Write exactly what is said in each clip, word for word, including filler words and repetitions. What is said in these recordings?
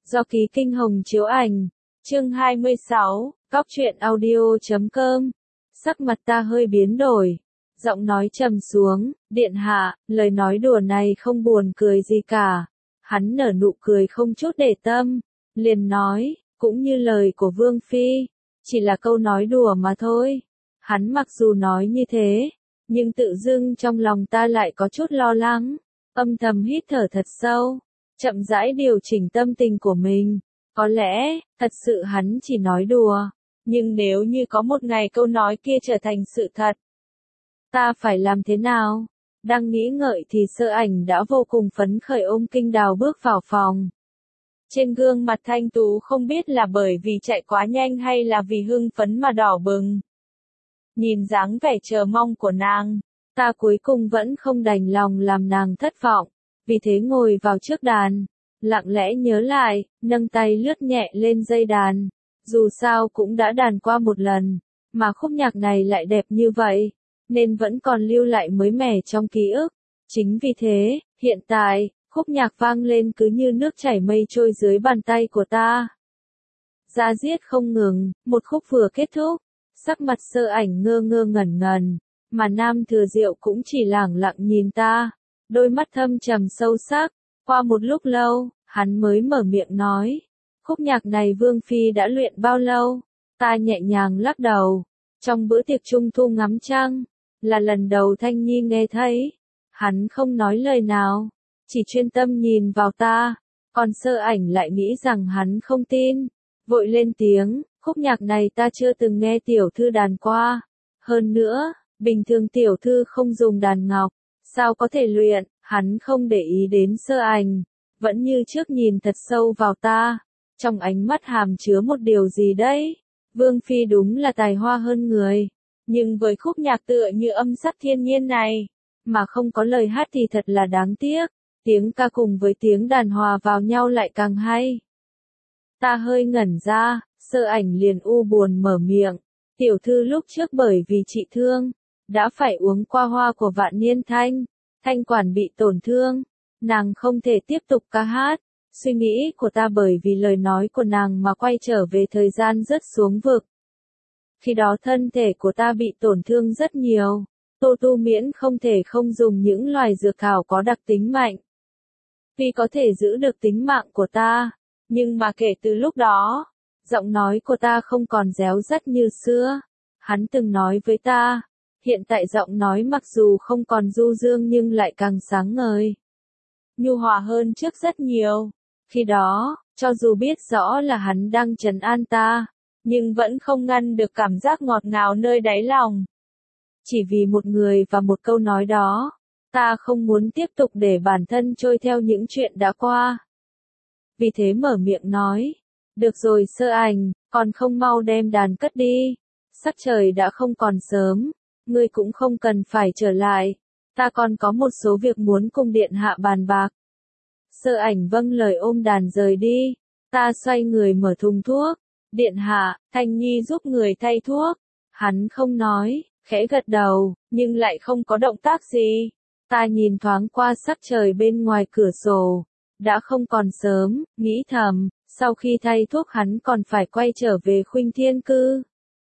Do Ký Kinh Hồng chiếu ảnh. Chương hai mươi sáu, Cóc truyện audio chấm com. Sắc mặt ta hơi biến đổi. Giọng nói trầm xuống, điện hạ, lời nói đùa này không buồn cười gì cả. Hắn nở nụ cười không chút để tâm, liền nói, cũng như lời của Vương Phi, chỉ là câu nói đùa mà thôi. Hắn mặc dù nói như thế, nhưng tự dưng trong lòng ta lại có chút lo lắng, âm thầm hít thở thật sâu, chậm rãi điều chỉnh tâm tình của mình. Có lẽ, thật sự hắn chỉ nói đùa, nhưng nếu như có một ngày câu nói kia trở thành sự thật, ta phải làm thế nào? Đang nghĩ ngợi thì Sơ Ảnh đã vô cùng phấn khởi ôm Kinh Đào bước vào phòng. Trên gương mặt thanh tú không biết là bởi vì chạy quá nhanh hay là vì hưng phấn mà đỏ bừng. Nhìn dáng vẻ chờ mong của nàng, ta cuối cùng vẫn không đành lòng làm nàng thất vọng, vì thế ngồi vào trước đàn, lặng lẽ nhớ lại, nâng tay lướt nhẹ lên dây đàn. Dù sao cũng đã đàn qua một lần, mà khúc nhạc này lại đẹp như vậy, nên vẫn còn lưu lại mới mẻ trong ký ức. Chính vì thế, hiện tại, khúc nhạc vang lên cứ như nước chảy mây trôi dưới bàn tay của ta. Da diết không ngừng, một khúc vừa kết thúc, sắc mặt Sơ Ảnh ngơ ngơ ngẩn ngẩn, mà Nam Thừa Diệu cũng chỉ lẳng lặng nhìn ta, đôi mắt thâm trầm sâu sắc. Qua một lúc lâu, hắn mới mở miệng nói, khúc nhạc này Vương Phi đã luyện bao lâu? Ta nhẹ nhàng lắc đầu. Trong bữa tiệc trung thu ngắm trăng, là lần đầu Thanh Nhi nghe thấy. Hắn không nói lời nào, chỉ chuyên tâm nhìn vào ta, còn Sơ Ảnh lại nghĩ rằng hắn không tin, vội lên tiếng, khúc nhạc này ta chưa từng nghe tiểu thư đàn qua. Hơn nữa, bình thường tiểu thư không dùng đàn ngọc, sao có thể luyện? Hắn không để ý đến Sơ Ảnh, vẫn như trước nhìn thật sâu vào ta, trong ánh mắt hàm chứa một điều gì đấy. Vương Phi đúng là tài hoa hơn người, nhưng với khúc nhạc tựa như âm sắc thiên nhiên này, mà không có lời hát thì thật là đáng tiếc, tiếng ca cùng với tiếng đàn hòa vào nhau lại càng hay. Ta hơi ngẩn ra, Sơ Ảnh liền u buồn mở miệng, tiểu thư lúc trước bởi vì trị thương, đã phải uống qua hoa của Vạn Niên Thanh, thanh quản bị tổn thương, nàng không thể tiếp tục ca hát. Suy nghĩ của ta bởi vì lời nói của nàng mà quay trở về thời gian rất xuống vực. Khi đó thân thể của ta bị tổn thương rất nhiều, Tô Tu Miễn không thể không dùng những loài dược thảo có đặc tính mạnh. Vì có thể giữ được tính mạng của ta, nhưng mà kể từ lúc đó, giọng nói của ta không còn réo rắt như xưa. Hắn từng nói với ta, hiện tại giọng nói mặc dù không còn du dương nhưng lại càng sáng ngời, nhu hòa hơn trước rất nhiều. Khi đó, cho dù biết rõ là hắn đang trấn an ta, nhưng vẫn không ngăn được cảm giác ngọt ngào nơi đáy lòng. Chỉ vì một người và một câu nói đó, ta không muốn tiếp tục để bản thân trôi theo những chuyện đã qua. Vì thế mở miệng nói, được rồi Sơ Ảnh, còn không mau đem đàn cất đi. Sắc trời đã không còn sớm, ngươi cũng không cần phải trở lại, ta còn có một số việc muốn cùng điện hạ bàn bạc. Sơ Ảnh vâng lời ôm đàn rời đi, ta xoay người mở thùng thuốc, điện hạ, Thanh Nhi giúp người thay thuốc. Hắn không nói, khẽ gật đầu, nhưng lại không có động tác gì. Ta nhìn thoáng qua sắc trời bên ngoài cửa sổ, đã không còn sớm, nghĩ thầm, sau khi thay thuốc hắn còn phải quay trở về Khuynh Thiên Cư.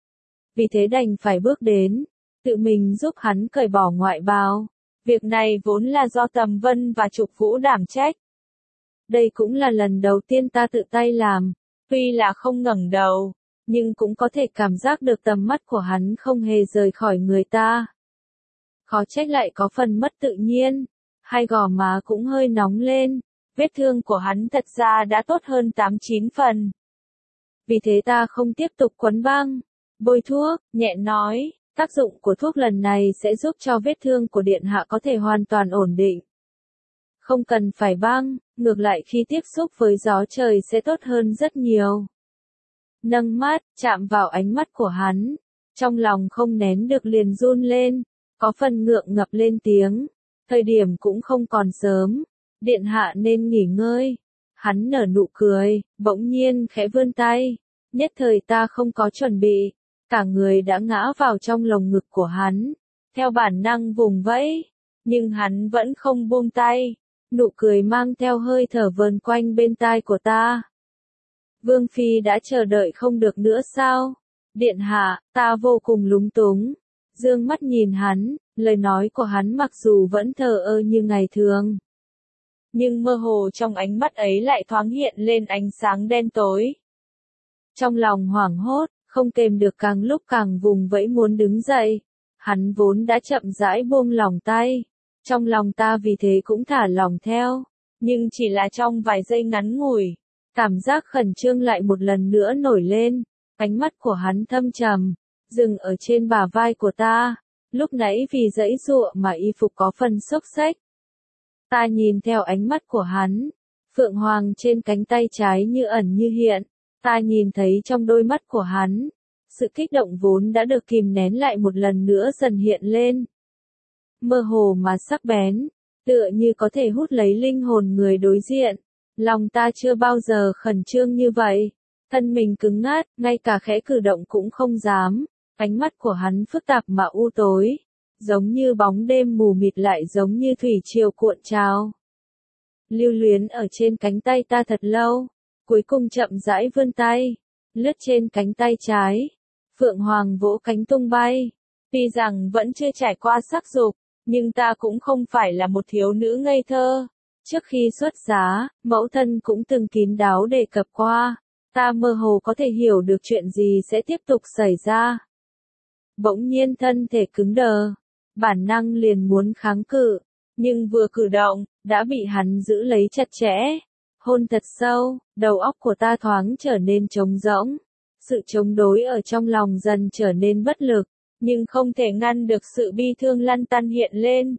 Vì thế đành phải bước đến, tự mình giúp hắn cởi bỏ ngoại bào. Việc này vốn là do Tầm Vân và Trục Vũ đảm trách. Đây cũng là lần đầu tiên ta tự tay làm, tuy là không ngẩng đầu, nhưng cũng có thể cảm giác được tầm mắt của hắn không hề rời khỏi người ta. Khó trách lại có phần mất tự nhiên, hai gò má cũng hơi nóng lên, vết thương của hắn thật ra đã tốt hơn tám chín phần. Vì thế ta không tiếp tục quấn băng, bôi thuốc, nhẹ nói, tác dụng của thuốc lần này sẽ giúp cho vết thương của điện hạ có thể hoàn toàn ổn định. Không cần phải băng, ngược lại khi tiếp xúc với gió trời sẽ tốt hơn rất nhiều. Nâng mắt, chạm vào ánh mắt của hắn, trong lòng không nén được liền run lên, có phần ngượng ngập lên tiếng, thời điểm cũng không còn sớm, điện hạ nên nghỉ ngơi. Hắn nở nụ cười, bỗng nhiên khẽ vươn tay, nhất thời ta không có chuẩn bị, cả người đã ngã vào trong lồng ngực của hắn, theo bản năng vùng vẫy, nhưng hắn vẫn không buông tay. Nụ cười mang theo hơi thở vờn quanh bên tai của ta. Vương Phi đã chờ đợi không được nữa sao? Điện hạ, ta vô cùng lúng túng. Dương mắt nhìn hắn, lời nói của hắn mặc dù vẫn thờ ơ như ngày thường. Nhưng mơ hồ trong ánh mắt ấy lại thoáng hiện lên ánh sáng đen tối. Trong lòng hoảng hốt, không kềm được càng lúc càng vùng vẫy muốn đứng dậy. Hắn vốn đã chậm rãi buông lòng tay. Trong lòng ta vì thế cũng thả lòng theo. Nhưng chỉ là trong vài giây ngắn ngủi. Cảm giác khẩn trương lại một lần nữa nổi lên. Ánh mắt của hắn thâm trầm, dừng ở trên bả vai của ta. Lúc nãy vì giãy giụa mà y phục có phần xốc xếch. Ta nhìn theo ánh mắt của hắn. Phượng hoàng trên cánh tay trái như ẩn như hiện. Ta nhìn thấy trong đôi mắt của hắn. Sự kích động vốn đã được kìm nén lại một lần nữa dần hiện lên. Mơ hồ mà sắc bén, tựa như có thể hút lấy linh hồn người đối diện. Lòng ta chưa bao giờ khẩn trương như vậy. Thân mình cứng ngắt, ngay cả khẽ cử động cũng không dám. Ánh mắt của hắn phức tạp mà u tối. Giống như bóng đêm mù mịt lại giống như thủy triều cuộn trào. Lưu luyến ở trên cánh tay ta thật lâu. Cuối cùng chậm rãi vươn tay. Lướt trên cánh tay trái. Phượng Hoàng vỗ cánh tung bay. Tuy rằng vẫn chưa trải qua sắc dục, nhưng ta cũng không phải là một thiếu nữ ngây thơ. Trước khi xuất giá, mẫu thân cũng từng kín đáo đề cập qua. Ta mơ hồ có thể hiểu được chuyện gì sẽ tiếp tục xảy ra. Bỗng nhiên thân thể cứng đờ. Bản năng liền muốn kháng cự. Nhưng vừa cử động, đã bị hắn giữ lấy chặt chẽ. Hôn thật sâu, đầu óc của ta thoáng trở nên trống rỗng. Sự chống đối ở trong lòng dần trở nên bất lực. Nhưng không thể ngăn được sự bi thương lăn tăn hiện lên.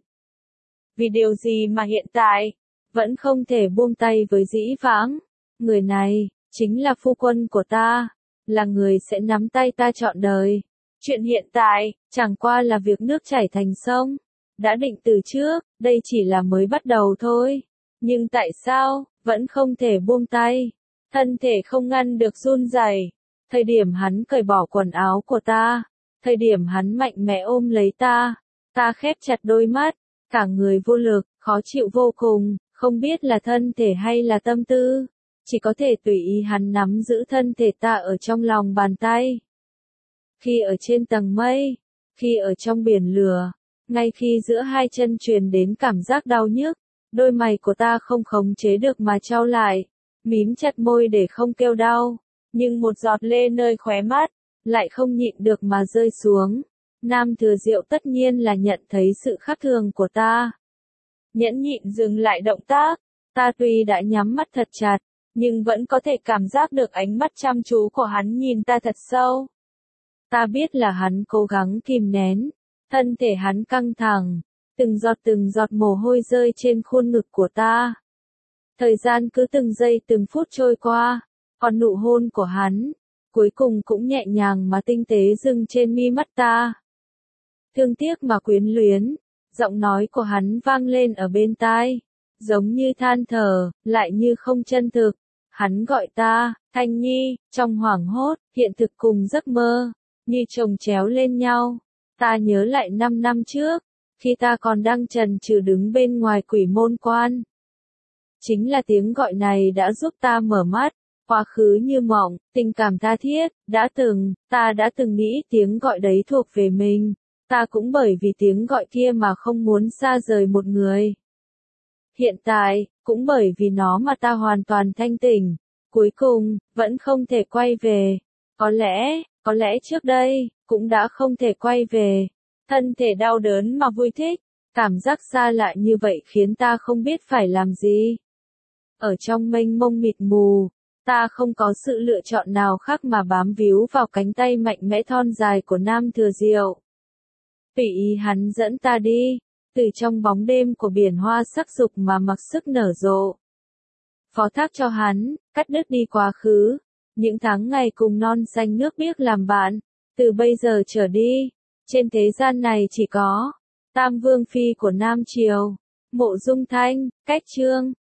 Vì điều gì mà hiện tại, vẫn không thể buông tay với dĩ vãng. Người này, chính là phu quân của ta, là người sẽ nắm tay ta trọn đời. Chuyện hiện tại, chẳng qua là việc nước chảy thành sông. Đã định từ trước, đây chỉ là mới bắt đầu thôi. Nhưng tại sao, vẫn không thể buông tay. Thân thể không ngăn được run rẩy. Thời điểm hắn cởi bỏ quần áo của ta. Thời điểm hắn mạnh mẽ ôm lấy ta. Ta khép chặt đôi mắt. Cả người vô lực, khó chịu vô cùng. Không biết là thân thể hay là tâm tư. Chỉ có thể tùy ý hắn nắm giữ thân thể ta ở trong lòng bàn tay. Khi ở trên tầng mây. Khi ở trong biển lửa. Ngay khi giữa hai chân truyền đến cảm giác đau nhức. Đôi mày của ta không khống chế được mà trao lại. Mím chặt môi để không kêu đau. Nhưng một giọt lê nơi khóe mắt. Lại không nhịn được mà rơi xuống. Nam Thừa Diệu tất nhiên là nhận thấy sự khác thường của ta. Nhẫn nhịn dừng lại động tác. Ta tuy đã nhắm mắt thật chặt, nhưng vẫn có thể cảm giác được ánh mắt chăm chú của hắn nhìn ta thật sâu. Ta biết là hắn cố gắng kìm nén. Thân thể hắn căng thẳng. Từng giọt từng giọt mồ hôi rơi trên khuôn ngực của ta. Thời gian cứ từng giây từng phút trôi qua. Còn nụ hôn của hắn, cuối cùng cũng nhẹ nhàng mà tinh tế dừng trên mi mắt ta. Thương tiếc mà quyến luyến. Giọng nói của hắn vang lên ở bên tai. Giống như than thở, lại như không chân thực. Hắn gọi ta, Thanh Nhi, trong hoảng hốt, hiện thực cùng giấc mơ, như chồng chéo lên nhau. Ta nhớ lại năm năm trước, khi ta còn đang chần chừ đứng bên ngoài quỷ môn quan. Chính là tiếng gọi này đã giúp ta mở mắt. Quá khứ như mộng, tình cảm tha thiết, đã từng, ta đã từng nghĩ tiếng gọi đấy thuộc về mình. Ta cũng bởi vì tiếng gọi kia mà không muốn xa rời một người. Hiện tại, cũng bởi vì nó mà ta hoàn toàn thanh tỉnh. Cuối cùng, vẫn không thể quay về. Có lẽ, có lẽ trước đây, cũng đã không thể quay về. Thân thể đau đớn mà vui thích. Cảm giác xa lạ như vậy khiến ta không biết phải làm gì. Ở trong mênh mông mịt mù. Ta không có sự lựa chọn nào khác mà bám víu vào cánh tay mạnh mẽ thon dài của Nam Thừa Diệu. Tùy ý hắn dẫn ta đi, từ trong bóng đêm của biển hoa sắc dục mà mặc sức nở rộ. Phó thác cho hắn, cắt đứt đi quá khứ, những tháng ngày cùng non xanh nước biếc làm bạn, từ bây giờ trở đi, trên thế gian này chỉ có Tam Vương Phi của Nam Triều, Mộ Dung Thanh, Cách Chương.